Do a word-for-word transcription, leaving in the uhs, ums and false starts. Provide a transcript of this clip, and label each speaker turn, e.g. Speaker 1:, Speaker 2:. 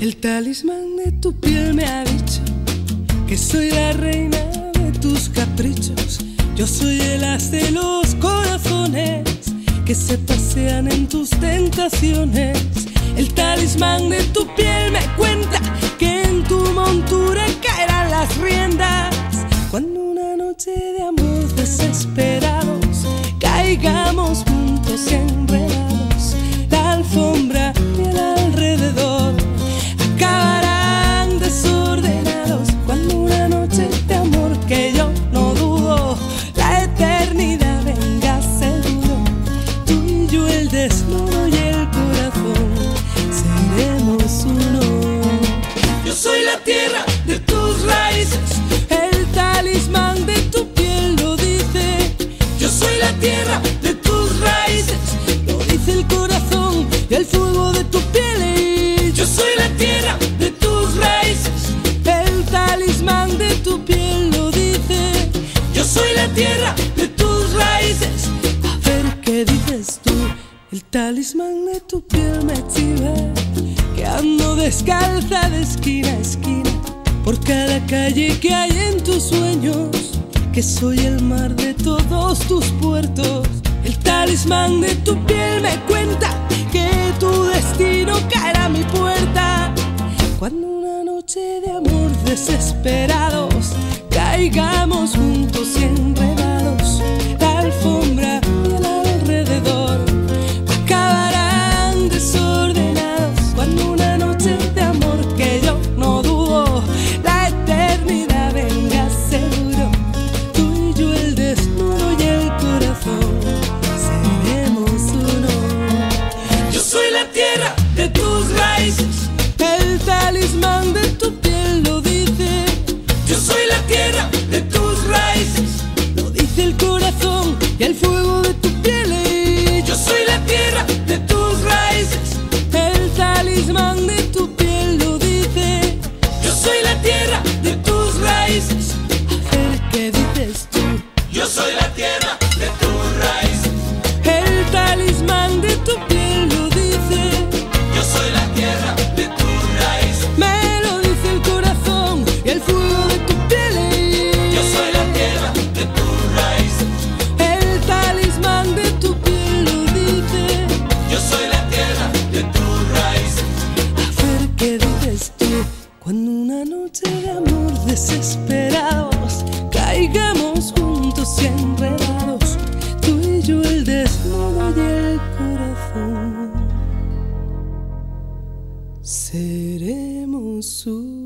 Speaker 1: El talismán de tu piel me ha dicho que soy la reina de tus caprichos. Yo soy el as de los corazones que se pasean en tus tentaciones. El talismán de tu piel me cuenta que en tu montura caerán las riendas cuando una noche de amor desesperados caigamos juntos y enredados. La alfombra y el alrededor acabarán desordenados cuando una noche de amor que yo no dudo la eternidad venga seguro. Tú y yo, el desnudo y el corazón, seremos uno. Yo soy la tierra de tus raíces, el talismán de tu piel lo dice. Yo soy la tierra de tus raíces, lo dice el corazón y el fuego de tu piel. Y yo soy la tierra de tus raíces, el talismán de tu piel lo dice. Yo soy la tierra de tus raíces. A ver qué dices tú. El talismán de tu piel me chiva que ando descalza de esquina a esquina por cada calle que hay en tus sueños, que soy el mar de todos tus puertos. El talismán de tu piel me cuenta que tu destino caerá a mi puerta cuando una noche de amor desesperados caigamos juntos y enredados. La alfombra y el alrededor acabarán desordenados cuando una noche de amor que yo no dudo la eternidad venga seguro. Tú y yo, el desnudo y el corazón, seremos uno. Yo soy la tierra de tus raíces, el talismán de tu piel lo dice. Yo soy la tierra de tus raíces, lo dice el corazón y el fuego de tu piel. Y yo soy la tierra de tus raíces, el talismán de tu piel lo dice. Yo soy la tierra de tus raíces. A ver qué dices tú.
Speaker 2: Yo soy la tierra de tus raíces,
Speaker 1: El talismán de tu piel lo dice.
Speaker 2: yo soy la tierra de tus raíces,
Speaker 1: Me lo dice el corazón y el fuego de tu piel. Y
Speaker 2: yo soy la tierra de tus raíces,
Speaker 1: el talismán de tu piel lo dice.
Speaker 2: yo soy la tierra de tus raíces,
Speaker 1: A ver qué dices tú. Cuando una noche de amor desesperados caigamos juntos y enredados, tú y yo, el desnudo y el corazón, seremos uno.